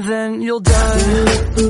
and then you'll die.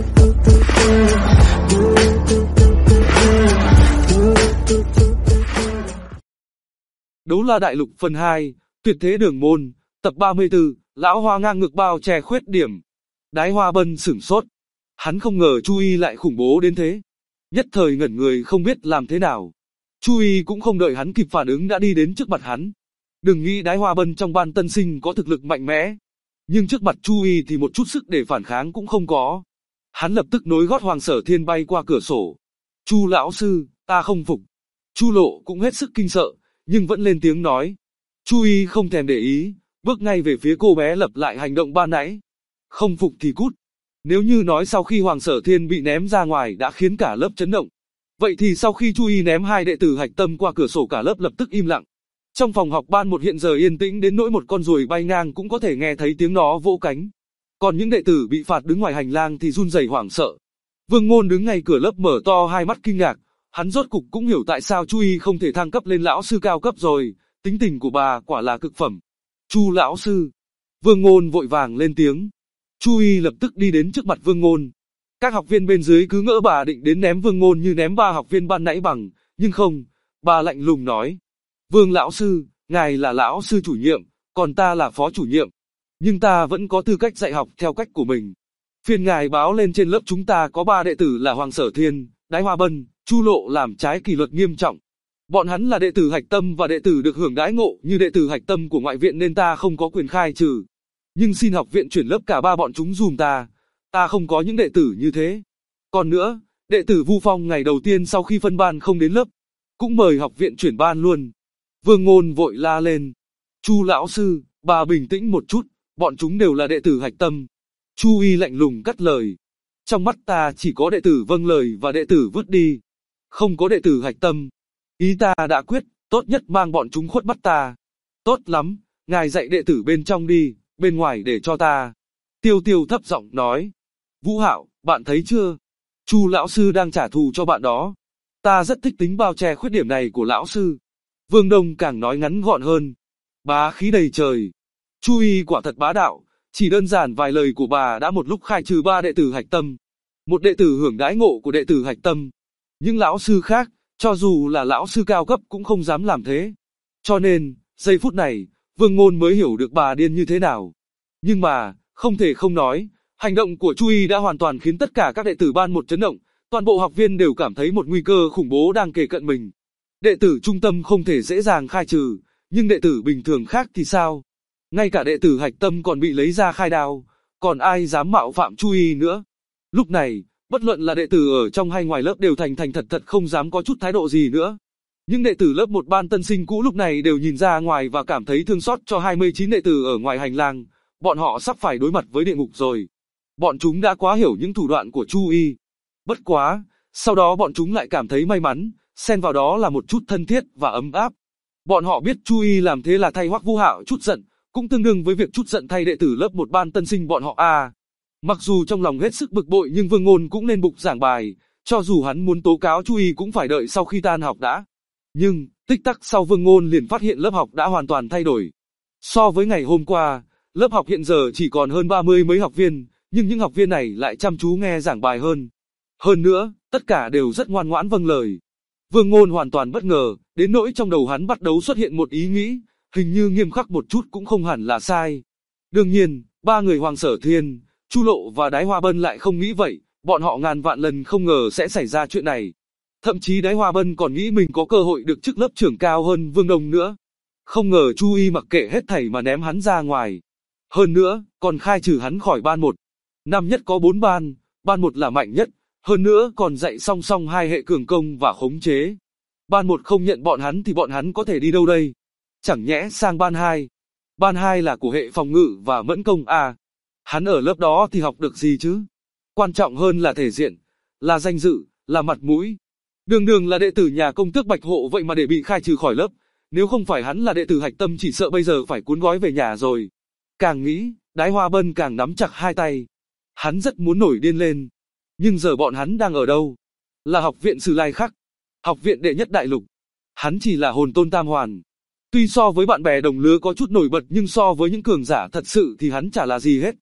Đấu La Đại Lục phần 2, Tuyệt Thế Đường Môn, tập 34, Lão Hoa ngang ngược bao che khuyết điểm. Đái Hoa Bân sửng sốt. Hắn không ngờ Chu Y lại khủng bố đến thế. Nhất thời ngẩn người không biết làm thế nào. Chu Y cũng không đợi hắn kịp phản ứng đã đi đến trước mặt hắn. Đừng nghĩ Đái Hoa Bân trong ban tân sinh có thực lực mạnh mẽ. Nhưng trước mặt Chu Y thì một chút sức để phản kháng cũng không có. Hắn lập tức nối gót Hoàng Sở Thiên bay qua cửa sổ. Chu lão sư, ta không phục. Chu Lộ cũng hết sức kinh sợ, nhưng vẫn lên tiếng nói. Chu Y không thèm để ý, bước ngay về phía cô bé lập lại hành động ban nãy. Không phục thì cút. Nếu như nói sau khi Hoàng Sở Thiên bị ném ra ngoài đã khiến cả lớp chấn động, vậy thì sau khi Chu Y ném hai đệ tử Hạch Tâm qua cửa sổ cả lớp lập tức im lặng. Trong phòng học ban một hiện giờ yên tĩnh đến nỗi một con ruồi bay ngang cũng có thể nghe thấy tiếng nó vỗ cánh. Còn những đệ tử bị phạt đứng ngoài hành lang thì run rẩy hoảng sợ. Vương Ngôn đứng ngay cửa lớp mở to hai mắt kinh ngạc, hắn rốt cục cũng hiểu tại sao Chu Y không thể thăng cấp lên lão sư cao cấp rồi, tính tình của bà quả là cực phẩm. Chu lão sư. Vương Ngôn vội vàng lên tiếng. Chu Y lập tức đi đến trước mặt Vương Ngôn. Các học viên bên dưới cứ ngỡ bà định đến ném Vương Ngôn như ném ba học viên ban nãy bằng, nhưng không, bà lạnh lùng nói. Vương lão sư, ngài là lão sư chủ nhiệm, còn ta là phó chủ nhiệm. Nhưng ta vẫn có tư cách dạy học theo cách của mình. Phiền ngài báo lên trên lớp chúng ta có 3 đệ tử là Hoàng Sở Thiên, Đái Hoa Bân, Chu Lộ làm trái kỷ luật nghiêm trọng. Bọn hắn là đệ tử Hạch Tâm và đệ tử được hưởng đãi ngộ như đệ tử Hạch Tâm của ngoại viện nên ta không có quyền khai trừ. Nhưng xin học viện chuyển lớp cả 3 bọn chúng dùm ta không có những đệ tử như thế. Còn nữa, đệ tử Vu Phong ngày đầu tiên sau khi phân ban không đến lớp, cũng mời học viện chuyển ban luôn. Vương Ngôn vội la lên. Chu lão sư, bà bình tĩnh một chút, bọn chúng đều là đệ tử Hạch Tâm. Chu Y lạnh lùng cắt lời. Trong mắt ta chỉ có đệ tử vâng lời và đệ tử vứt đi. Không có đệ tử Hạch Tâm. Ý ta đã quyết, tốt nhất mang bọn chúng khuất mắt ta. Tốt lắm, ngài dạy đệ tử bên trong đi, bên ngoài để cho ta. Tiêu Tiêu thấp giọng nói. Vũ Hạo, bạn thấy chưa? Chu lão sư đang trả thù cho bạn đó. Ta rất thích tính bao che khuyết điểm này của lão sư. Vương Đông càng nói ngắn gọn hơn. Bá khí đầy trời. Chu Y quả thật bá đạo, chỉ đơn giản vài lời của bà đã một lúc khai trừ 3 đệ tử Hạch Tâm. Một đệ tử hưởng đãi ngộ của đệ tử Hạch Tâm. Những lão sư khác, cho dù là lão sư cao cấp cũng không dám làm thế. Cho nên, giây phút này, Vương Ngôn mới hiểu được bà điên như thế nào. Nhưng mà, không thể không nói, hành động của Chu Y đã hoàn toàn khiến tất cả các đệ tử ban một chấn động, toàn bộ học viên đều cảm thấy một nguy cơ khủng bố đang kề cận mình. Đệ tử trung tâm không thể dễ dàng khai trừ, nhưng đệ tử bình thường khác thì sao? Ngay cả đệ tử Hạch Tâm còn bị lấy ra khai đao, còn ai dám mạo phạm Chu Y nữa? Lúc này, bất luận là đệ tử ở trong hay ngoài lớp đều thành thật không dám có chút thái độ gì nữa. Những đệ tử lớp 1 ban tân sinh cũ lúc này đều nhìn ra ngoài và cảm thấy thương xót cho 29 đệ tử ở ngoài hành lang, bọn họ sắp phải đối mặt với địa ngục rồi. Bọn chúng đã quá hiểu những thủ đoạn của Chu Y. Bất quá, sau đó bọn chúng lại cảm thấy may mắn, xen vào đó là một chút thân thiết và ấm áp. Bọn họ biết Chu Y làm thế là thay Hoắc Vũ Hạo chút giận, cũng tương đương với việc chút giận thay đệ tử lớp 1 ban tân sinh bọn họ à. Mặc dù trong lòng hết sức bực bội nhưng Vương Ngôn cũng lên bục giảng bài, cho dù hắn muốn tố cáo Chu Y cũng phải đợi sau khi tan học đã. Nhưng, tích tắc sau Vương Ngôn liền phát hiện lớp học đã hoàn toàn thay đổi. So với ngày hôm qua, lớp học hiện giờ chỉ còn hơn 30 mấy học viên, nhưng những học viên này lại chăm chú nghe giảng bài hơn. Hơn nữa, tất cả đều rất ngoan ngoãn vâng lời. Vương Ngôn hoàn toàn bất ngờ, đến nỗi trong đầu hắn bắt đầu xuất hiện một ý nghĩ, hình như nghiêm khắc một chút cũng không hẳn là sai. Đương nhiên, 3 người Hoàng Sở Thiên, Chu Lộ và Đái Hoa Bân lại không nghĩ vậy, bọn họ ngàn vạn lần không ngờ sẽ xảy ra chuyện này. Thậm chí Đái Hoa Bân còn nghĩ mình có cơ hội được chức lớp trưởng cao hơn Vương Đông nữa. Không ngờ Chu Y mặc kệ hết thảy mà ném hắn ra ngoài. Hơn nữa, còn khai trừ hắn khỏi ban 1. Năm nhất có 4 ban, ban 1 là mạnh nhất, hơn nữa còn dạy song song 2 hệ cường công và khống chế. Ban 1 không nhận bọn hắn thì bọn hắn có thể đi đâu đây? Chẳng nhẽ sang ban 2. Ban 2 là của hệ phòng ngự và mẫn công à? Hắn ở lớp đó thì học được gì chứ? Quan trọng hơn là thể diện, là danh dự, là mặt mũi. Đường đường là đệ tử nhà công tước Bạch Hộ vậy mà để bị khai trừ khỏi lớp. Nếu không phải hắn là đệ tử Hạch Tâm chỉ sợ bây giờ phải cuốn gói về nhà rồi. Càng nghĩ, Đái Hoa Bân càng nắm chặt hai tay. Hắn rất muốn nổi điên lên. Nhưng giờ bọn hắn đang ở đâu? Là học viện Sử Lai Khắc, học viện đệ nhất đại lục. Hắn chỉ là hồn tôn tam hoàn. Tuy so với bạn bè đồng lứa có chút nổi bật nhưng so với những cường giả thật sự thì hắn chả là gì hết.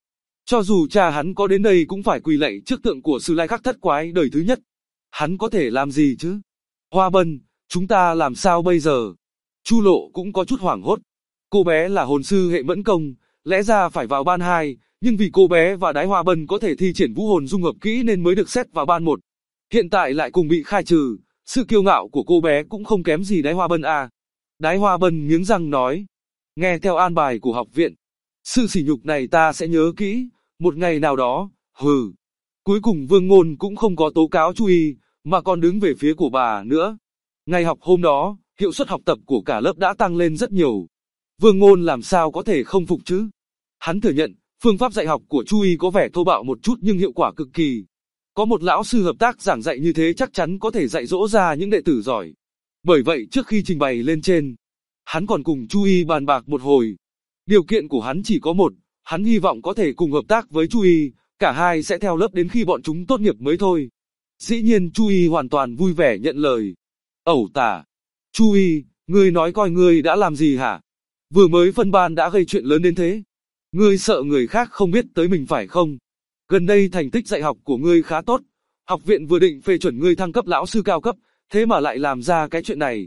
Cho dù cha hắn có đến đây cũng phải quỳ lạy trước tượng của Sử Lai Khắc Thất Quái đời thứ nhất. Hắn có thể làm gì chứ? Hoa Bân, chúng ta làm sao bây giờ? Chu Lộ cũng có chút hoảng hốt. Cô bé là hồn sư hệ mẫn công, lẽ ra phải vào ban 2, nhưng vì cô bé và Đái Hoa Bân có thể thi triển vũ hồn dung hợp kỹ nên mới được xét vào ban 1. Hiện tại lại cùng bị khai trừ, sự kiêu ngạo của cô bé cũng không kém gì Đái Hoa Bân à. Đái Hoa Bân nghiến răng nói, nghe theo an bài của học viện, sự sỉ nhục này ta sẽ nhớ kỹ, một ngày nào đó, hừ. Cuối cùng Vương Ngôn cũng không có tố cáo Chu Y, mà còn đứng về phía của bà nữa. Ngày học hôm đó, hiệu suất học tập của cả lớp đã tăng lên rất nhiều. Vương Ngôn làm sao có thể không phục chứ? Hắn thừa nhận, phương pháp dạy học của Chu Y có vẻ thô bạo một chút nhưng hiệu quả cực kỳ. Có một lão sư hợp tác giảng dạy như thế chắc chắn có thể dạy dỗ ra những đệ tử giỏi. Bởi vậy trước khi trình bày lên trên, hắn còn cùng Chu Y bàn bạc một hồi. Điều kiện của hắn chỉ có một, hắn hy vọng có thể cùng hợp tác với Chu Y, cả hai sẽ theo lớp đến khi bọn chúng tốt nghiệp mới thôi. Dĩ nhiên Chu Y hoàn toàn vui vẻ nhận lời. Ẩu tả. Chu Y, ngươi nói coi ngươi đã làm gì hả? Vừa mới phân ban đã gây chuyện lớn đến thế. Ngươi sợ người khác không biết tới mình phải không? Gần đây thành tích dạy học của ngươi khá tốt. Học viện vừa định phê chuẩn ngươi thăng cấp lão sư cao cấp, thế mà lại làm ra cái chuyện này.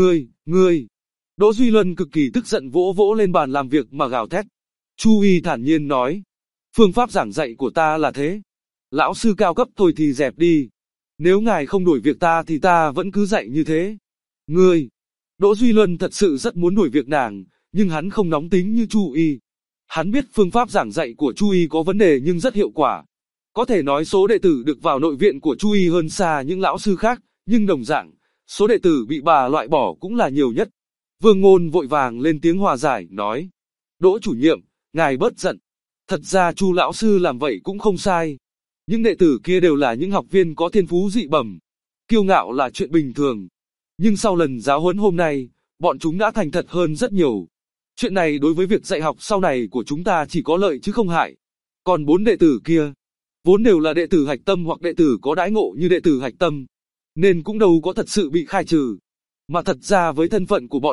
Ngươi. Đỗ Duy Luân cực kỳ tức giận vỗ vỗ lên bàn làm việc mà gào thét. Chu Y thản nhiên nói. Phương pháp giảng dạy của ta là thế. Lão sư cao cấp thôi thì dẹp đi. Nếu ngài không đuổi việc ta thì ta vẫn cứ dạy như thế. Ngươi. Đỗ Duy Luân thật sự rất muốn đuổi việc nàng, nhưng hắn không nóng tính như Chu Y. Hắn biết phương pháp giảng dạy của Chu Y có vấn đề nhưng rất hiệu quả. Có thể nói số đệ tử được vào nội viện của Chu Y hơn xa những lão sư khác, nhưng đồng dạng, số đệ tử bị bà loại bỏ cũng là nhiều nhất. Vương Ngôn vội vàng lên tiếng hòa giải, nói. Đỗ chủ nhiệm, ngài bớt giận. Thật ra Chu lão sư làm vậy cũng không sai. Những đệ tử kia đều là những học viên có thiên phú dị bẩm. Kiêu ngạo là chuyện bình thường. Nhưng sau lần giáo huấn hôm nay, bọn chúng đã thành thật hơn rất nhiều. Chuyện này đối với việc dạy học sau này của chúng ta chỉ có lợi chứ không hại. Còn 4 đệ tử kia, vốn đều là đệ tử hạch tâm hoặc đệ tử có đãi ngộ như đệ tử hạch tâm, nên cũng đâu có thật sự bị khai trừ. Mà thật ra với thân phận của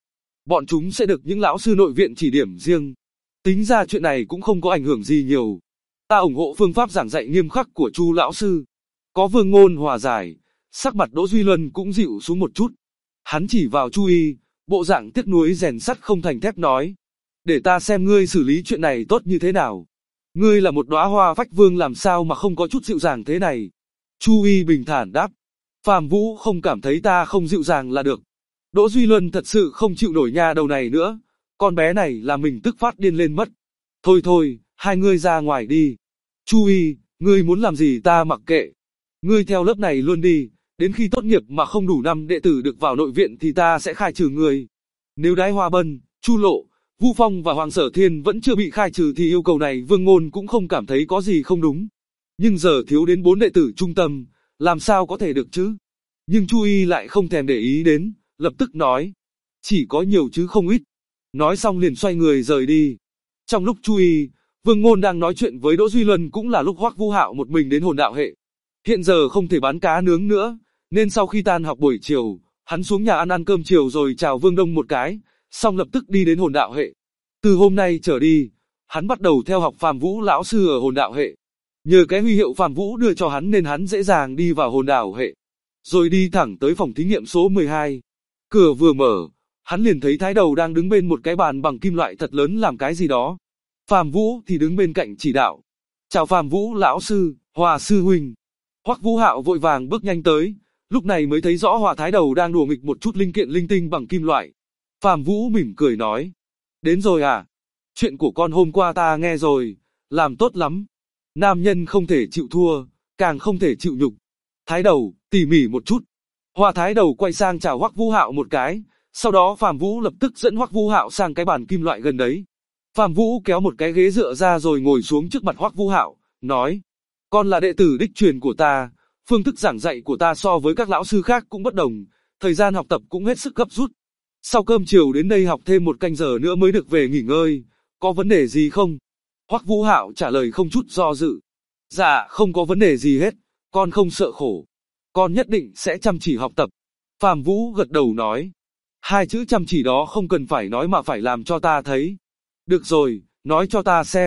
bọn chúng sẽ được những lão sư nội viện chỉ điểm riêng. Tính ra chuyện này cũng không có ảnh hưởng gì nhiều. Ta ủng hộ phương pháp giảng dạy nghiêm khắc của Chu lão sư. Có Vương Ngôn hòa giải, sắc mặt Đỗ Duy Luân cũng dịu xuống một chút. Hắn chỉ vào Chu Y, bộ dạng tiếc nuối rèn sắt không thành thép nói. Để ta xem ngươi xử lý chuyện này tốt như thế nào. Ngươi là một đóa hoa phách vương làm sao mà không có chút dịu dàng thế này. Chu Y bình thản đáp. Phàm Vũ không cảm thấy ta không dịu dàng là được. Đỗ Duy Luân thật sự không chịu nổi nha đầu này nữa. Con bé này là mình tức phát điên lên mất. Thôi, hai ngươi ra ngoài đi. Chu Y, ngươi muốn làm gì ta mặc kệ. Ngươi theo lớp này luôn đi, đến khi tốt nghiệp mà không đủ năm đệ tử được vào nội viện thì ta sẽ khai trừ ngươi. Nếu Đái Hoa Bân, Chu Lộ, Vu Phong và Hoàng Sở Thiên vẫn chưa bị khai trừ thì yêu cầu này Vương Ngôn cũng không cảm thấy có gì không đúng. Nhưng giờ thiếu đến 4 đệ tử trung tâm, làm sao có thể được chứ? Nhưng Chu Y lại không thèm để ý đến, lập tức nói. Chỉ có nhiều chứ không ít. Nói xong liền xoay người rời đi. Trong lúc Chu Y, Vương Ngôn đang nói chuyện với Đỗ Duy Luân cũng là lúc Hoắc Vũ Hạo một mình đến hồn đạo hệ. Hiện giờ không thể bán cá nướng nữa, nên sau khi tan học buổi chiều, hắn xuống nhà ăn cơm chiều rồi chào Vương Đông một cái, xong lập tức đi đến hồn đạo hệ. Từ hôm nay trở đi, hắn bắt đầu theo học Phàm Vũ lão sư ở hồn đạo hệ. Nhờ cái huy hiệu Phàm Vũ đưa cho hắn nên hắn dễ dàng đi vào hồn đạo hệ. Rồi đi thẳng tới phòng thí nghiệm số 12. Cửa vừa mở, hắn liền thấy Thái Đầu đang đứng bên một cái bàn bằng kim loại thật lớn làm cái gì đó. Phàm Vũ thì đứng bên cạnh chỉ đạo. Chào Phàm Vũ lão sư, Hòa sư huynh. Hoắc Vũ Hạo vội vàng bước nhanh tới, lúc này mới thấy rõ Hòa Thái Đầu đang đùa nghịch một chút linh kiện linh tinh bằng kim loại. Phàm Vũ mỉm cười nói. Đến rồi à? Chuyện của con hôm qua ta nghe rồi, làm tốt lắm. Nam nhân không thể chịu thua, càng không thể chịu nhục. Thái Đầu, tỉ mỉ một chút. Hòa Thái Đầu quay sang chào Hoắc Vũ Hạo một cái, sau đó Phàm Vũ lập tức dẫn Hoắc Vũ Hạo sang cái bàn kim loại gần đấy. Phàm Vũ kéo một cái ghế dựa ra rồi ngồi xuống trước mặt Hoắc Vũ Hạo, nói: "Con là đệ tử đích truyền của ta, phương thức giảng dạy của ta so với các lão sư khác cũng bất đồng, thời gian học tập cũng hết sức gấp rút. Sau cơm chiều đến đây học thêm 1 canh giờ nữa mới được về nghỉ ngơi, có vấn đề gì không?" Hoắc Vũ Hạo trả lời không chút do dự. "Dạ, không có vấn đề gì hết, con không sợ khổ. Con nhất định sẽ chăm chỉ học tập." Phàm Vũ gật đầu nói: "2 chữ chăm chỉ đó không cần phải nói mà phải làm cho ta thấy." "Được rồi, nói cho ta xem,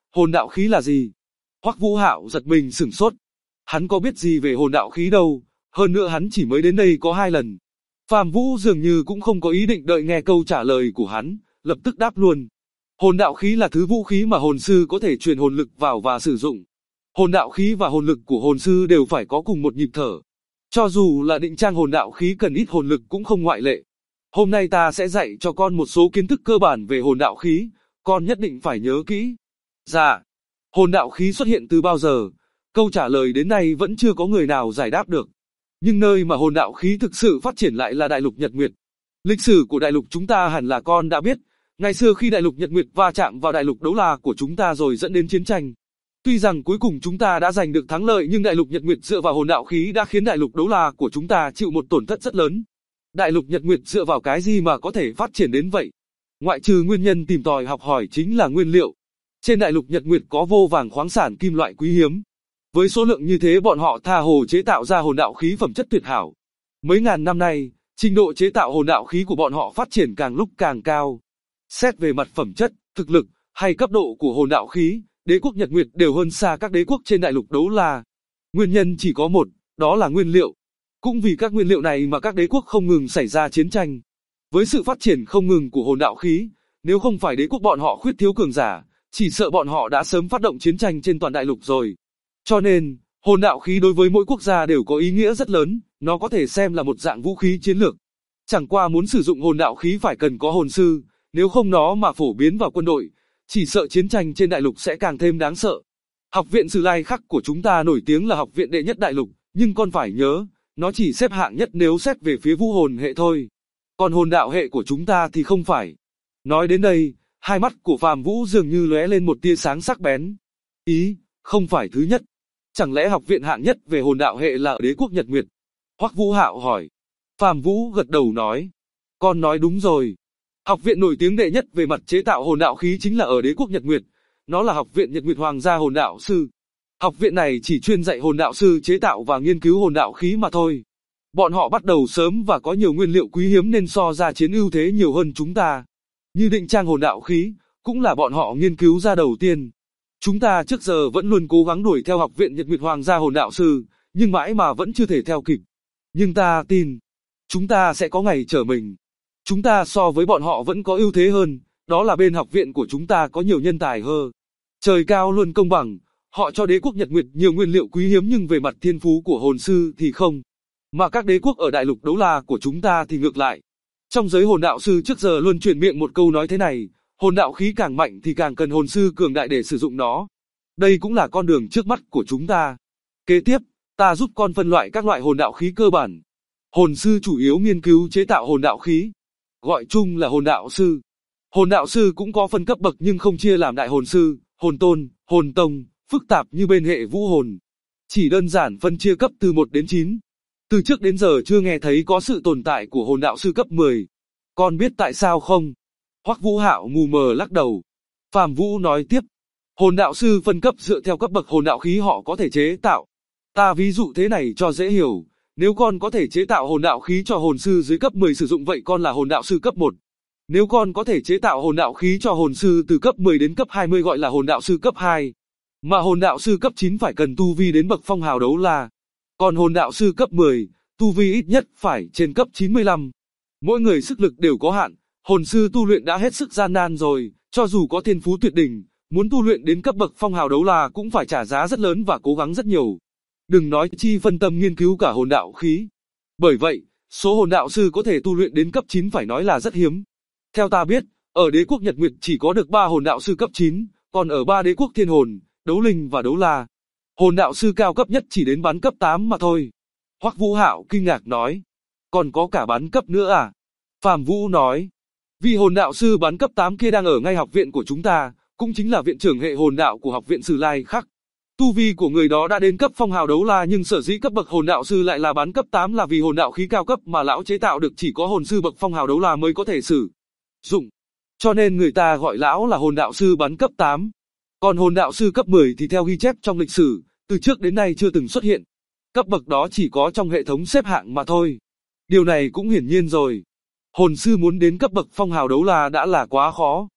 hồn đạo khí là gì? Hoắc Vũ Hạo giật mình sửng sốt. Hắn có biết gì về hồn đạo khí đâu, hơn nữa hắn chỉ mới đến đây có 2 lần. Phàm Vũ dường như cũng không có ý định đợi nghe câu trả lời của hắn, lập tức đáp luôn. Hồn đạo khí là thứ vũ khí mà hồn sư có thể truyền hồn lực vào và sử dụng. Hồn đạo khí và hồn lực của hồn sư đều phải có cùng một nhịp thở. Cho dù là định trang hồn đạo khí cần ít hồn lực cũng không ngoại lệ. Hôm nay ta sẽ dạy cho con một số kiến thức cơ bản về hồn đạo khí, con nhất định phải nhớ kỹ. Dạ. Hồn đạo khí xuất hiện từ bao giờ? Câu trả lời đến nay vẫn chưa có người nào giải đáp được. Nhưng nơi mà hồn đạo khí thực sự phát triển lại là đại lục Nhật Nguyệt. Lịch sử của đại lục chúng ta hẳn là con đã biết. Ngày xưa khi đại lục Nhật Nguyệt va chạm vào đại lục Đấu La của chúng ta rồi dẫn đến chiến tranh. Tuy rằng cuối cùng chúng ta đã giành được thắng lợi nhưng đại lục Nhật Nguyệt dựa vào hồn đạo khí đã khiến đại lục Đấu La của chúng ta chịu một tổn thất rất lớn. Đại lục Nhật Nguyệt dựa vào cái gì mà có thể phát triển đến vậy? Ngoại trừ nguyên nhân tìm tòi học hỏi chính là nguyên liệu. Trên đại lục Nhật Nguyệt có vô vàng khoáng sản kim loại quý hiếm. Với số lượng như thế bọn họ tha hồ chế tạo ra hồn đạo khí phẩm chất tuyệt hảo. Mấy ngàn năm nay, trình độ chế tạo hồn đạo khí của bọn họ phát triển càng lúc càng cao. Xét về mặt phẩm chất, thực lực, hay cấp độ của hồn đạo khí, đế quốc Nhật Nguyệt đều hơn xa các đế quốc trên đại lục Đấu La. Nguyên nhân chỉ có một, đó là nguyên liệu. Cũng vì các nguyên liệu này mà các đế quốc không ngừng xảy ra chiến tranh. Với sự phát triển không ngừng của hồn đạo khí, nếu không phải đế quốc bọn họ khuyết thiếu cường giả, chỉ sợ bọn họ đã sớm phát động chiến tranh trên toàn đại lục rồi. Cho nên, hồn đạo khí đối với mỗi quốc gia đều có ý nghĩa rất lớn, nó có thể xem là một dạng vũ khí chiến lược. Chẳng qua muốn sử dụng hồn đạo khí phải cần có hồn sư, nếu không nó mà phổ biến vào quân đội, chỉ sợ chiến tranh trên đại lục sẽ càng thêm đáng sợ. Học viện Sử Lai Khắc của chúng ta nổi tiếng là học viện đệ nhất đại lục, nhưng con phải nhớ, nó chỉ xếp hạng nhất nếu xét về phía vũ hồn hệ thôi. Còn hồn đạo hệ của chúng ta thì không phải. Nói đến đây, hai mắt của Phàm Vũ dường như lóe lên một tia sáng sắc bén. Ý, không phải thứ nhất. Chẳng lẽ học viện hạng nhất về hồn đạo hệ là ở đế quốc Nhật Nguyệt? Hoắc Vũ Hạo hỏi. Phàm Vũ gật đầu nói. Con nói đúng rồi. Học viện nổi tiếng đệ nhất về mặt chế tạo hồn đạo khí chính là ở đế quốc Nhật Nguyệt. Nó là học viện Nhật Nguyệt Hoàng gia hồn đạo sư. Học viện này chỉ chuyên dạy hồn đạo sư chế tạo và nghiên cứu hồn đạo khí mà thôi. Bọn họ bắt đầu sớm và có nhiều nguyên liệu quý hiếm nên so ra chiến ưu thế nhiều hơn chúng ta. Như định trang hồn đạo khí, cũng là bọn họ nghiên cứu ra đầu tiên. Chúng ta trước giờ vẫn luôn cố gắng đuổi theo học viện Nhật Nguyệt Hoàng gia hồn đạo sư, nhưng mãi mà vẫn chưa thể theo kịp. Nhưng ta tin, chúng ta sẽ có ngày trở mình. Chúng ta so với bọn họ vẫn có ưu thế hơn, đó là bên học viện của chúng ta có nhiều nhân tài hơn. Trời cao luôn công bằng, họ cho đế quốc Nhật Nguyệt nhiều nguyên liệu quý hiếm nhưng về mặt thiên phú của hồn sư thì không. Mà các đế quốc ở đại lục Đấu La của chúng ta thì ngược lại. Trong giới hồn đạo sư trước giờ luôn truyền miệng một câu nói thế này, hồn đạo khí càng mạnh thì càng cần hồn sư cường đại để sử dụng nó. Đây cũng là con đường trước mắt của chúng ta. Kế tiếp, ta giúp con phân loại các loại hồn đạo khí cơ bản. Hồn sư chủ yếu nghiên cứu chế tạo hồn đạo khí, gọi chung là hồn đạo sư. Hồn đạo sư cũng có phân cấp bậc nhưng không chia làm đại hồn sư, hồn tôn, hồn tông, phức tạp như bên hệ vũ hồn. Chỉ đơn giản phân chia cấp từ 1 đến 9. Từ trước đến giờ chưa nghe thấy có sự tồn tại của hồn đạo sư cấp 10. Con biết tại sao không? Hoắc Vũ Hạo mù mờ lắc đầu. Phàm Vũ nói tiếp. Hồn đạo sư phân cấp dựa theo cấp bậc hồn đạo khí họ có thể chế tạo. Ta ví dụ thế này cho dễ hiểu. Nếu con có thể chế tạo hồn đạo khí cho hồn sư dưới cấp 10 sử dụng vậy con là hồn đạo sư cấp 1. Nếu con có thể chế tạo hồn đạo khí cho hồn sư từ cấp 10 đến cấp 20 gọi là hồn đạo sư cấp 2. Mà hồn đạo sư cấp 9 phải cần tu vi đến bậc phong hào đấu la. Còn hồn đạo sư cấp 10, tu vi ít nhất phải trên cấp 95. Mỗi người sức lực đều có hạn, hồn sư tu luyện đã hết sức gian nan rồi, cho dù có thiên phú tuyệt đỉnh, muốn tu luyện đến cấp bậc phong hào đấu la cũng phải trả giá rất lớn và cố gắng rất nhiều. Đừng nói chi phân tâm nghiên cứu cả hồn đạo khí. Bởi vậy, số hồn đạo sư có thể tu luyện đến cấp 9 phải nói là rất hiếm. Theo ta biết, ở đế quốc Nhật Nguyệt chỉ có được 3 hồn đạo sư cấp 9, còn ở 3 đế quốc Thiên Hồn, Đấu Linh và Đấu La, hồn đạo sư cao cấp nhất chỉ đến bán cấp 8 mà thôi. Hoắc Vũ Hạo kinh ngạc nói, còn có cả bán cấp nữa à? Phàm Vũ nói, vì hồn đạo sư bán cấp 8 kia đang ở ngay học viện của chúng ta, cũng chính là viện trưởng hệ hồn đạo của học viện Sử Lai Khắc. Tu vi của người đó đã đến cấp phong hào đấu la nhưng sở dĩ cấp bậc hồn đạo sư lại là bán cấp 8 là vì hồn đạo khí cao cấp mà lão chế tạo được chỉ có hồn sư bậc phong hào đấu la mới có thể sử dụng. Cho nên người ta gọi lão là hồn đạo sư bán cấp 8. Còn hồn đạo sư cấp 10 thì theo ghi chép trong lịch sử, từ trước đến nay chưa từng xuất hiện. Cấp bậc đó chỉ có trong hệ thống xếp hạng mà thôi. Điều này cũng hiển nhiên rồi. Hồn sư muốn đến cấp bậc phong hào đấu la đã là quá khó.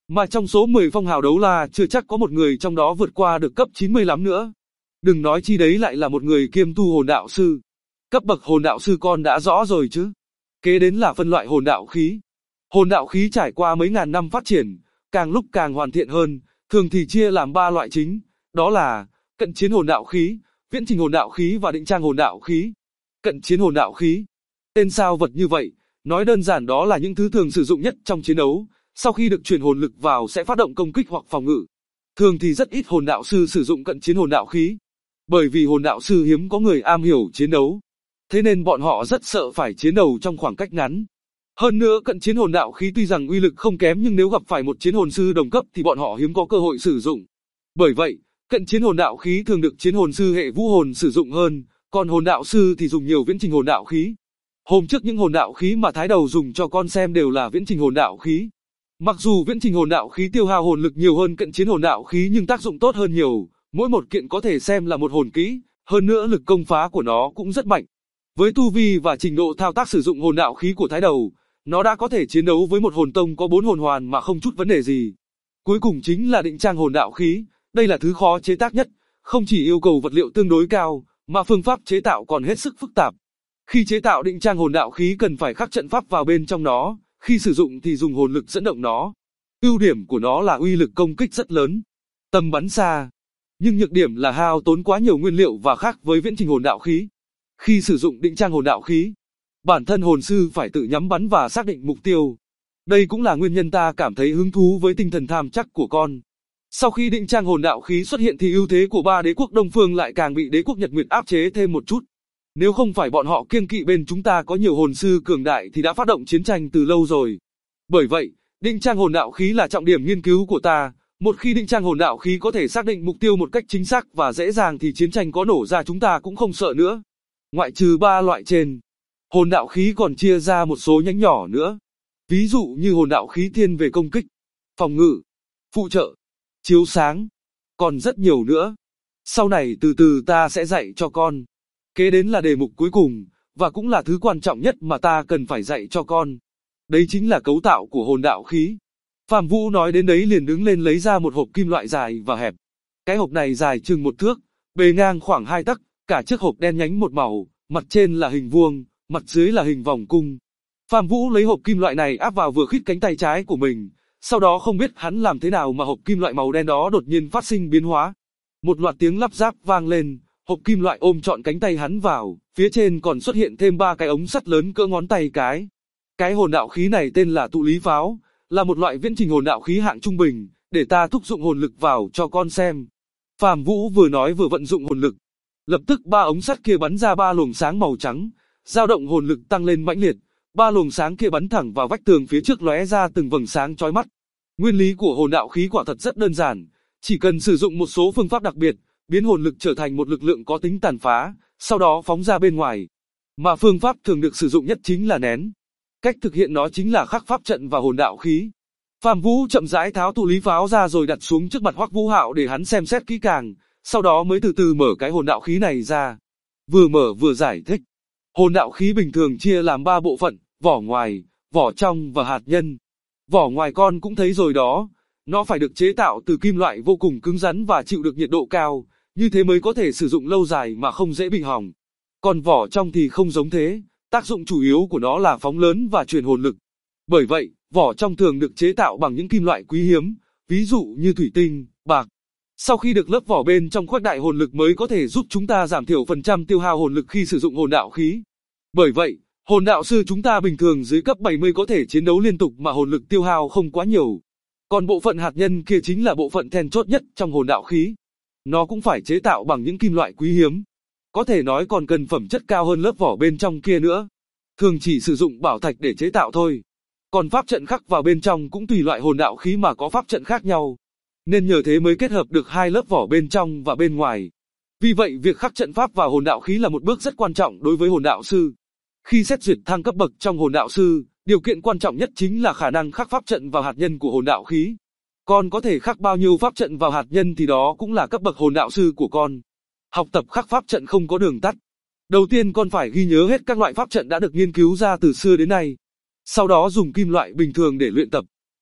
Mà trong số 10 phong hào đấu la chưa chắc có một người trong đó vượt qua được cấp 90 lắm nữa. Đừng nói chi đấy lại là một người kiêm tu hồn đạo sư. Cấp bậc hồn đạo sư con đã rõ rồi chứ. Kế đến là phân loại hồn đạo khí. Hồn đạo khí trải qua mấy ngàn năm phát triển, càng lúc càng hoàn thiện hơn, thường thì chia làm 3 loại chính, đó là cận chiến hồn đạo khí, viễn trình hồn đạo khí và định trang hồn đạo khí. Cận chiến hồn đạo khí. Tên sao vật như vậy, nói đơn giản đó là những thứ thường sử dụng nhất trong chiến đấu, sau khi được truyền hồn lực vào sẽ phát động công kích hoặc phòng ngự. Thường thì rất ít hồn đạo sư sử dụng cận chiến hồn đạo khí, bởi vì hồn đạo sư hiếm có người am hiểu chiến đấu. Thế nên bọn họ rất sợ phải chiến đấu trong khoảng cách ngắn. Hơn nữa cận chiến hồn đạo khí tuy rằng uy lực không kém nhưng nếu gặp phải một chiến hồn sư đồng cấp thì bọn họ hiếm có cơ hội sử dụng. Bởi vậy, cận chiến hồn đạo khí thường được chiến hồn sư hệ vũ hồn sử dụng hơn, còn hồn đạo sư thì dùng nhiều viễn trình hồn đạo khí. Hôm trước những hồn đạo khí mà Thái Đầu dùng cho con xem đều là viễn trình hồn đạo khí. Mặc dù viễn trình hồn đạo khí tiêu hao hồn lực nhiều hơn cận chiến hồn đạo khí nhưng tác dụng tốt hơn nhiều, mỗi một kiện có thể xem là một hồn kỹ, hơn nữa lực công phá của nó cũng rất mạnh. Với tu vi và trình độ thao tác sử dụng hồn đạo khí của Thái Đầu, nó đã có thể chiến đấu với một hồn tông có 4 hồn hoàn mà không chút vấn đề gì. Cuối cùng chính là định trang hồn đạo khí, đây là thứ khó chế tác nhất, không chỉ yêu cầu vật liệu tương đối cao, mà phương pháp chế tạo còn hết sức phức tạp. Khi chế tạo định trang hồn đạo khí cần phải khắc trận pháp vào bên trong nó, khi sử dụng thì dùng hồn lực dẫn động nó. Ưu điểm của nó là uy lực công kích rất lớn, tầm bắn xa, nhưng nhược điểm là hao tốn quá nhiều nguyên liệu và khác với viễn trình hồn đạo khí. Khi sử dụng định trang hồn đạo khí, bản thân hồn sư phải tự nhắm bắn và xác định mục tiêu. Đây cũng là nguyên nhân ta cảm thấy hứng thú với tinh thần tham chắc của con. Sau khi định trang hồn đạo khí xuất hiện thì ưu thế của 3 đế quốc Đông Phương lại càng bị đế quốc Nhật Nguyệt áp chế thêm một chút. Nếu không phải bọn họ kiêng kỵ bên chúng ta có nhiều hồn sư cường đại thì đã phát động chiến tranh từ lâu rồi. Bởi vậy, định trang hồn đạo khí là trọng điểm nghiên cứu của ta. Một khi định trang hồn đạo khí có thể xác định mục tiêu một cách chính xác và dễ dàng thì chiến tranh có nổ ra chúng ta cũng không sợ nữa. Ngoại trừ 3 loại trên, hồn đạo khí còn chia ra một số nhánh nhỏ nữa. Ví dụ như hồn đạo khí thiên về công kích, phòng ngự, phụ trợ, chiếu sáng, còn rất nhiều nữa. Sau này từ từ ta sẽ dạy cho con. Kế đến là đề mục cuối cùng, và cũng là thứ quan trọng nhất mà ta cần phải dạy cho con. Đấy chính là cấu tạo của hồn đạo khí. Phạm Vũ nói đến đấy liền đứng lên lấy ra một hộp kim loại dài và hẹp. Cái hộp này dài chừng 1 thước, bề ngang khoảng 2 tấc, cả chiếc hộp đen nhánh một màu, mặt trên là hình vuông, mặt dưới là hình vòng cung. Phạm Vũ lấy hộp kim loại này áp vào vừa khít cánh tay trái của mình, sau đó không biết hắn làm thế nào mà hộp kim loại màu đen đó đột nhiên phát sinh biến hóa. Một loạt tiếng lắp ráp vang lên, hộp kim loại ôm trọn cánh tay hắn vào, phía trên còn xuất hiện thêm 3 cái ống sắt lớn cỡ ngón tay cái. Cái hồn đạo khí này tên là tụ lý pháo, là một loại viễn trình hồn đạo khí hạng trung bình, để ta thúc dụng hồn lực vào cho con xem. Phạm Vũ vừa nói vừa vận dụng hồn lực. Lập tức 3 ống sắt kia bắn ra 3 luồng sáng màu trắng, dao động hồn lực tăng lên mãnh liệt. 3 luồng sáng kia bắn thẳng vào vách tường phía trước lóe ra từng vầng sáng chói mắt. Nguyên lý của hồn đạo khí quả thật rất đơn giản, chỉ cần sử dụng một số phương pháp đặc biệt, biến hồn lực trở thành một lực lượng có tính tàn phá, sau đó phóng ra bên ngoài. Mà phương pháp thường được sử dụng nhất chính là nén. Cách thực hiện nó chính là khắc pháp trận vào hồn đạo khí. Phạm Vũ chậm rãi tháo tụ lý pháo ra rồi đặt xuống trước mặt Hoắc Vũ Hạo để hắn xem xét kỹ càng, sau đó mới từ từ mở cái hồn đạo khí này ra. Vừa mở vừa giải thích. Hồn đạo khí bình thường chia làm 3 bộ phận, vỏ ngoài, vỏ trong và hạt nhân. Vỏ ngoài con cũng thấy rồi đó, nó phải được chế tạo từ kim loại vô cùng cứng rắn và chịu được nhiệt độ cao, như thế mới có thể sử dụng lâu dài mà không dễ bị hỏng. Còn vỏ trong thì không giống thế, tác dụng chủ yếu của nó là phóng lớn và truyền hồn lực. Bởi vậy, vỏ trong thường được chế tạo bằng những kim loại quý hiếm, ví dụ như thủy tinh, bạc. Sau khi được lớp vỏ bên trong khuếch đại hồn lực mới có thể giúp chúng ta giảm thiểu phần trăm tiêu hao hồn lực khi sử dụng hồn đạo khí. Bởi vậy, hồn đạo sư chúng ta bình thường dưới cấp 70 có thể chiến đấu liên tục mà hồn lực tiêu hao không quá nhiều. Còn bộ phận hạt nhân kia chính là bộ phận then chốt nhất trong hồn đạo khí. Nó cũng phải chế tạo bằng những kim loại quý hiếm. Có thể nói còn cần phẩm chất cao hơn lớp vỏ bên trong kia nữa. Thường chỉ sử dụng bảo thạch để chế tạo thôi. Còn pháp trận khắc vào bên trong cũng tùy loại hồn đạo khí mà có pháp trận khác nhau. Nên nhờ thế mới kết hợp được 2 lớp vỏ bên trong và bên ngoài. Vì vậy việc khắc trận pháp vào hồn đạo khí là một bước rất quan trọng đối với hồn đạo sư. Khi xét duyệt thăng cấp bậc trong hồn đạo sư, điều kiện quan trọng nhất chính là khả năng khắc pháp trận vào hạt nhân của hồn đạo khí. Con có thể khắc bao nhiêu pháp trận vào hạt nhân thì đó cũng là cấp bậc hồn đạo sư của con. Học tập khắc pháp trận không có đường tắt. Đầu tiên con phải ghi nhớ hết các loại pháp trận đã được nghiên cứu ra từ xưa đến nay. Sau đó dùng kim loại bình thường để luyện tập.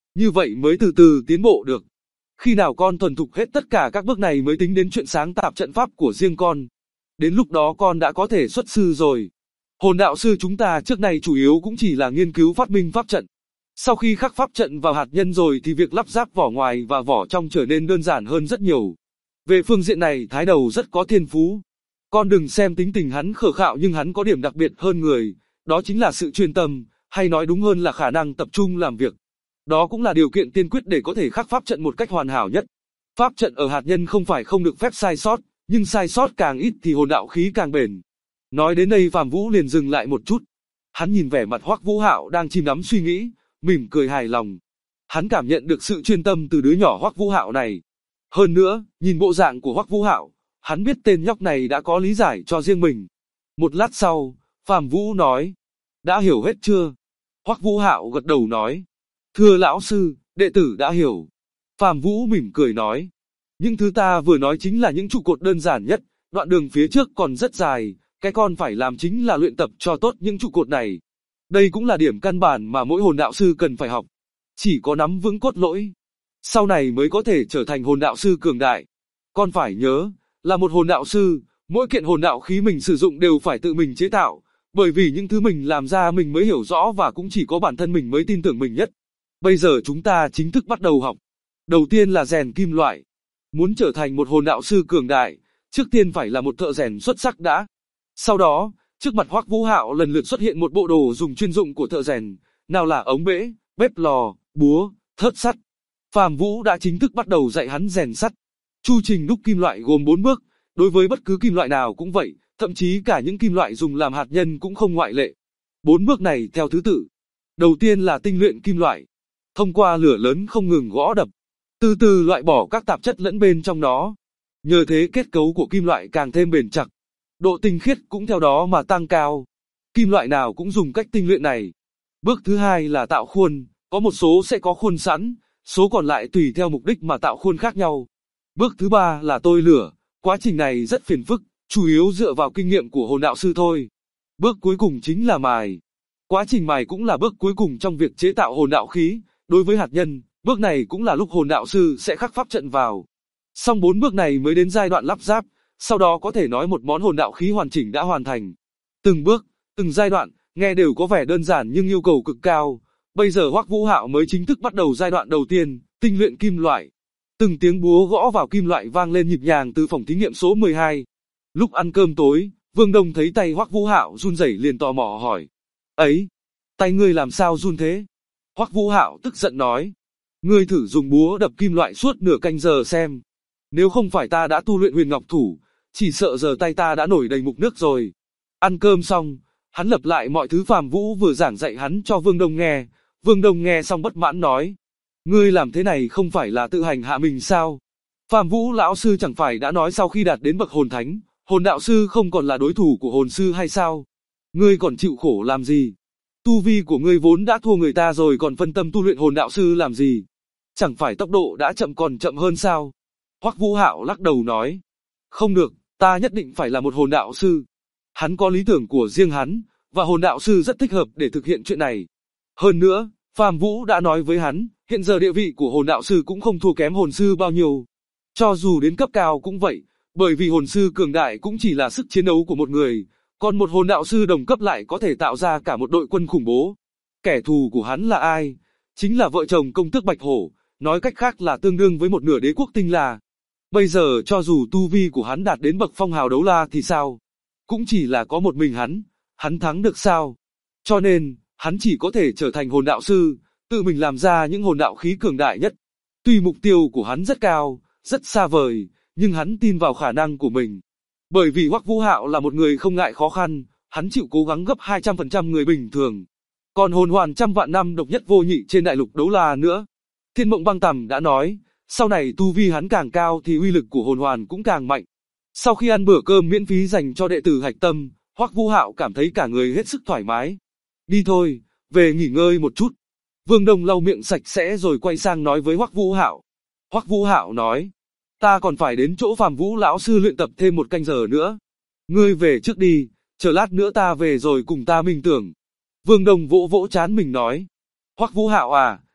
Như vậy mới từ từ tiến bộ được. Khi nào con thuần thục hết tất cả các bước này mới tính đến chuyện sáng tạo trận pháp của riêng con. Đến lúc đó con đã có thể xuất sư rồi. Hồn đạo sư chúng ta trước này chủ yếu cũng chỉ là nghiên cứu phát minh pháp trận. Sau khi khắc pháp trận vào hạt nhân rồi thì việc lắp ráp vỏ ngoài và vỏ trong trở nên đơn giản hơn rất nhiều. Về phương diện này Thái Đầu rất có thiên phú. Con đừng xem tính tình hắn khờ khạo nhưng hắn có điểm đặc biệt hơn người, đó chính là sự chuyên tâm, hay nói đúng hơn là khả năng tập trung làm việc. Đó cũng là điều kiện tiên quyết để có thể khắc pháp trận một cách hoàn hảo nhất. Pháp trận ở hạt nhân không phải không được phép sai sót, nhưng sai sót càng ít thì hồn đạo khí càng bền. Nói đến đây Phạm Vũ liền dừng lại một chút. Hắn nhìn vẻ mặt Hoắc Vũ Hạo đang chìm đắm suy nghĩ, mỉm cười hài lòng. Hắn cảm nhận được sự chuyên tâm từ đứa nhỏ Hoắc Vũ Hạo này. Hơn nữa, nhìn bộ dạng của Hoắc Vũ Hạo, hắn biết tên nhóc này đã có lý giải cho riêng mình. Một lát sau, Phạm Vũ nói, đã hiểu hết chưa? Hoắc Vũ Hạo gật đầu nói, thưa lão sư, đệ tử đã hiểu. Phạm Vũ mỉm cười nói, những thứ ta vừa nói chính là những trụ cột đơn giản nhất, đoạn đường phía trước còn rất dài, cái con phải làm chính là luyện tập cho tốt những trụ cột này. Đây cũng là điểm căn bản mà mỗi hồn đạo sư cần phải học. Chỉ có nắm vững cốt lõi, sau này mới có thể trở thành hồn đạo sư cường đại. Con phải nhớ, là một hồn đạo sư, mỗi kiện hồn đạo khí mình sử dụng đều phải tự mình chế tạo, bởi vì những thứ mình làm ra mình mới hiểu rõ và cũng chỉ có bản thân mình mới tin tưởng mình nhất. Bây giờ chúng ta chính thức bắt đầu học. Đầu tiên là rèn kim loại. Muốn trở thành một hồn đạo sư cường đại, trước tiên phải là một thợ rèn xuất sắc đã. Sau đó, trước mặt Hoắc Vũ Hạo lần lượt xuất hiện một bộ đồ dùng chuyên dụng của thợ rèn, nào là ống bể, bếp lò, búa, thớt sắt. Phạm Vũ đã chính thức bắt đầu dạy hắn rèn sắt. Chu trình đúc kim loại gồm 4 bước, đối với bất cứ kim loại nào cũng vậy, thậm chí cả những kim loại dùng làm hạt nhân cũng không ngoại lệ. 4 bước này theo thứ tự. Đầu tiên là tinh luyện kim loại. Thông qua lửa lớn không ngừng gõ đập, từ từ loại bỏ các tạp chất lẫn bên trong nó. Nhờ thế kết cấu của kim loại càng thêm bền chặt. Độ tinh khiết cũng theo đó mà tăng cao. Kim loại nào cũng dùng cách tinh luyện này. Bước thứ hai là tạo khuôn, có một số sẽ có khuôn sẵn, số còn lại tùy theo mục đích mà tạo khuôn khác nhau. Bước thứ ba là tôi lửa, quá trình này rất phiền phức, chủ yếu dựa vào kinh nghiệm của hồn đạo sư thôi. Bước cuối cùng chính là mài. Quá trình mài cũng là bước cuối cùng trong việc chế tạo hồn đạo khí, đối với hạt nhân, bước này cũng là lúc hồn đạo sư sẽ khắc pháp trận vào. Xong 4 bước này mới đến giai đoạn lắp ráp, sau đó có thể nói một món hồn đạo khí hoàn chỉnh đã hoàn thành. Từng bước, từng giai đoạn, nghe đều có vẻ đơn giản nhưng yêu cầu cực cao. Bây giờ Hoắc Vũ Hạo mới chính thức bắt đầu giai đoạn đầu tiên, tinh luyện kim loại. Từng tiếng búa gõ vào kim loại vang lên nhịp nhàng từ phòng thí nghiệm số 12. Lúc ăn cơm tối, Vương Đông thấy tay Hoắc Vũ Hạo run rẩy liền tò mò hỏi. Ấy, tay ngươi làm sao run thế? Hoắc Vũ Hạo tức giận nói. Ngươi thử dùng búa đập kim loại suốt nửa canh giờ xem. Nếu không phải ta đã tu luyện huyền ngọc thủ, chỉ sợ giờ tay ta đã nổi đầy mục nước rồi. Ăn cơm xong, hắn lặp lại mọi thứ Phạm Vũ vừa giảng dạy hắn cho Vương Đông nghe. Vương Đông nghe xong bất mãn nói. Ngươi làm thế này không phải là tự hành hạ mình sao? Phạm Vũ lão sư chẳng phải đã nói sau khi đạt đến bậc hồn thánh, hồn đạo sư không còn là đối thủ của hồn sư hay sao? Ngươi còn chịu khổ làm gì? Tu vi của ngươi vốn đã thua người ta rồi còn phân tâm tu luyện hồn đạo sư làm gì? Chẳng phải tốc độ đã chậm còn chậm hơn sao? Hoắc Vũ Hạo lắc đầu nói. Không được, ta nhất định phải là một hồn đạo sư. Hắn có lý tưởng của riêng hắn, và hồn đạo sư rất thích hợp để thực hiện chuyện này. Hơn nữa, Phạm Vũ đã nói với hắn, hiện giờ địa vị của hồn đạo sư cũng không thua kém hồn sư bao nhiêu. Cho dù đến cấp cao cũng vậy, bởi vì hồn sư cường đại cũng chỉ là sức chiến đấu của một người, còn một hồn đạo sư đồng cấp lại có thể tạo ra cả một đội quân khủng bố. Kẻ thù của hắn là ai? Chính là vợ chồng công tước Bạch Hổ, nói cách khác là tương đương với một nửa đế quốc Tinh La. Bây giờ cho dù tu vi của hắn đạt đến bậc phong hào đấu la thì sao? Cũng chỉ là có một mình hắn thắng được sao? Cho nên, hắn chỉ có thể trở thành hồn đạo sư, tự mình làm ra những hồn đạo khí cường đại nhất. Tuy mục tiêu của hắn rất cao, rất xa vời, nhưng hắn tin vào khả năng của mình. Bởi vì Hoắc Vũ Hạo là một người không ngại khó khăn, hắn chịu cố gắng gấp 200% người bình thường. Còn hồn hoàn trăm vạn năm độc nhất vô nhị trên đại lục đấu la nữa. Thiên Mộng Băng Tầm đã nói, sau này tu vi hắn càng cao thì uy lực của hồn hoàn cũng càng mạnh. Sau khi ăn bữa cơm miễn phí dành cho đệ tử Hạch Tâm, Hoắc Vũ Hạo cảm thấy cả người hết sức thoải mái. Đi thôi, về nghỉ ngơi một chút. Vương Đông lau miệng sạch sẽ rồi quay sang nói với Hoắc Vũ Hạo. Hoắc Vũ Hạo nói, ta còn phải đến chỗ Phạm Vũ lão sư luyện tập thêm 1 canh giờ nữa. Ngươi về trước đi, chờ lát nữa ta về rồi cùng ta minh tưởng. Vương Đông vỗ vỗ trán mình nói, Hoắc Vũ Hạo à,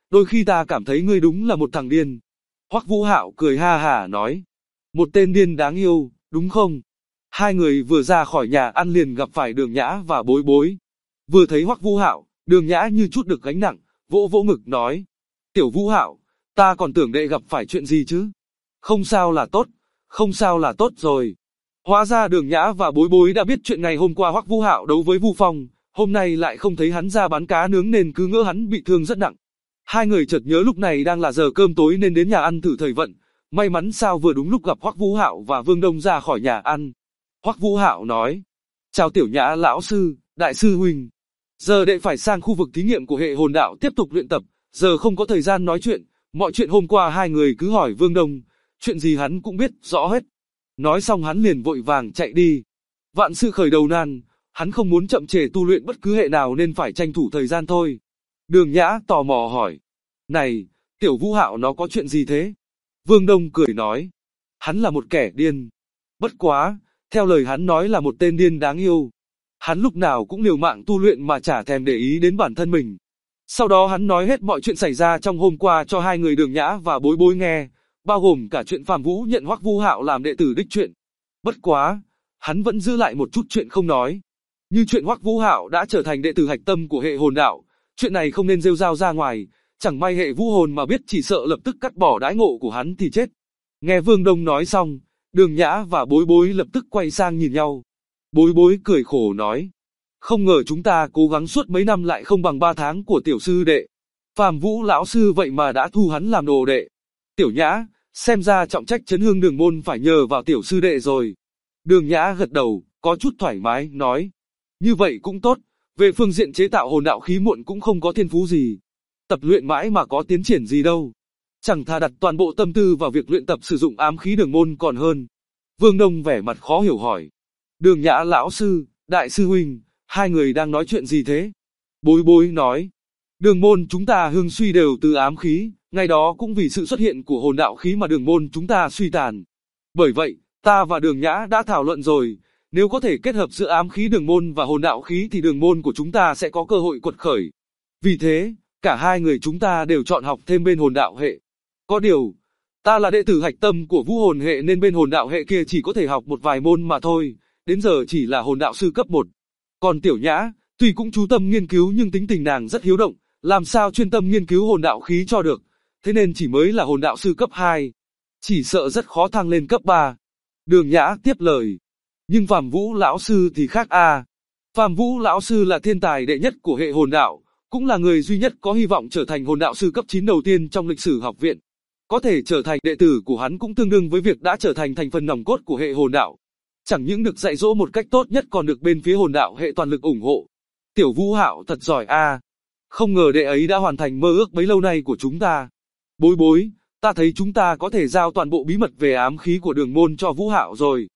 đôi khi ta cảm thấy ngươi đúng là một thằng điên. Hoắc Vũ Hạo cười ha hả nói, một tên điên đáng yêu, đúng không? Hai người vừa ra khỏi nhà ăn liền gặp phải Đường Nhã và Bối Bối. Vừa thấy Hoắc Vũ Hạo, Đường Nhã như chút được gánh nặng, vỗ vỗ ngực nói, Tiểu Vũ Hạo, ta còn tưởng đệ gặp phải chuyện gì chứ? Không sao là tốt, không sao là tốt rồi. Hóa ra Đường Nhã và Bối Bối đã biết chuyện ngày hôm qua Hoắc Vũ Hạo đấu với Vu Phong, hôm nay lại không thấy hắn ra bán cá nướng nên cứ ngỡ hắn bị thương rất nặng. Hai người chợt nhớ lúc này đang là giờ cơm tối nên đến nhà ăn thử thời vận, may mắn sao vừa đúng lúc gặp Hoắc Vũ Hạo và Vương Đông ra khỏi nhà ăn. Hoắc Vũ Hạo nói, chào Tiểu Nhã lão sư, đại sư huynh. Giờ đệ phải sang khu vực thí nghiệm của hệ hồn đạo tiếp tục luyện tập, giờ không có thời gian nói chuyện, mọi chuyện hôm qua hai người cứ hỏi Vương Đông, chuyện gì hắn cũng biết rõ hết. Nói xong hắn liền vội vàng chạy đi. Vạn sự khởi đầu nan, hắn không muốn chậm trễ tu luyện bất cứ hệ nào nên phải tranh thủ thời gian thôi. Đường Nhã tò mò hỏi, này, Tiểu Vũ Hạo nó có chuyện gì thế? Vương Đông cười nói, hắn là một kẻ điên. Bất quá, theo lời hắn nói là một tên điên đáng yêu. Hắn lúc nào cũng liều mạng tu luyện mà chả thèm để ý đến bản thân mình. Sau đó hắn nói hết mọi chuyện xảy ra trong hôm qua cho hai người Đường Nhã và Bối Bối nghe, bao gồm cả chuyện Phạm Vũ nhận Hoắc Vũ Hạo làm đệ tử đích chuyện. Bất quá, hắn vẫn giữ lại một chút chuyện không nói. Như chuyện Hoắc Vũ Hạo đã trở thành đệ tử hạch tâm của hệ hồn đạo, chuyện này không nên rêu rao ra ngoài, chẳng may hệ vũ hồn mà biết chỉ sợ lập tức cắt bỏ đãi ngộ của hắn thì chết. Nghe Vương Đông nói xong, Đường Nhã và Bối Bối lập tức quay sang nhìn nhau. Bối Bối cười khổ nói, không ngờ chúng ta cố gắng suốt mấy năm lại không bằng 3 tháng của tiểu sư đệ. Phạm Vũ lão sư vậy mà đã thu hắn làm đồ đệ. Tiểu Nhã, xem ra trọng trách trấn hương đường môn phải nhờ vào tiểu sư đệ rồi. Đường Nhã gật đầu, có chút thoải mái, nói, như vậy cũng tốt, về phương diện chế tạo hồn đạo khí muộn cũng không có thiên phú gì. Tập luyện mãi mà có tiến triển gì đâu. Chẳng thà đặt toàn bộ tâm tư vào việc luyện tập sử dụng ám khí đường môn còn hơn. Vương Đông vẻ mặt khó hiểu hỏi, Đường Nhã lão sư, đại sư huynh, hai người đang nói chuyện gì thế? Bối Bối nói, đường môn chúng ta hưng suy đều từ ám khí, ngày đó cũng vì sự xuất hiện của hồn đạo khí mà đường môn chúng ta suy tàn. Bởi vậy, ta và Đường Nhã đã thảo luận rồi, nếu có thể kết hợp giữa ám khí đường môn và hồn đạo khí thì đường môn của chúng ta sẽ có cơ hội quật khởi. Vì thế, cả hai người chúng ta đều chọn học thêm bên hồn đạo hệ. Có điều, ta là đệ tử hạch tâm của vũ hồn hệ nên bên hồn đạo hệ kia chỉ có thể học một vài môn mà thôi, đến giờ chỉ là hồn đạo sư cấp 1. Còn Tiểu Nhã, tuy cũng chú tâm nghiên cứu nhưng tính tình nàng rất hiếu động, làm sao chuyên tâm nghiên cứu hồn đạo khí cho được, thế nên chỉ mới là hồn đạo sư cấp 2. Chỉ sợ rất khó thăng lên cấp 3. Đường Nhã tiếp lời. Nhưng Phạm Vũ lão sư thì khác a. Phạm Vũ lão sư là thiên tài đệ nhất của hệ hồn đạo, cũng là người duy nhất có hy vọng trở thành hồn đạo sư cấp 9 đầu tiên trong lịch sử học viện. Có thể trở thành đệ tử của hắn cũng tương đương với việc đã trở thành thành phần nòng cốt của hệ hồn đạo. Chẳng những được dạy dỗ một cách tốt nhất còn được bên phía hồn đạo hệ toàn lực ủng hộ. Tiểu Vũ Hạo thật giỏi a. Không ngờ đệ ấy đã hoàn thành mơ ước bấy lâu nay của chúng ta. Bối Bối, ta thấy chúng ta có thể giao toàn bộ bí mật về ám khí của đường môn cho Vũ Hạo rồi.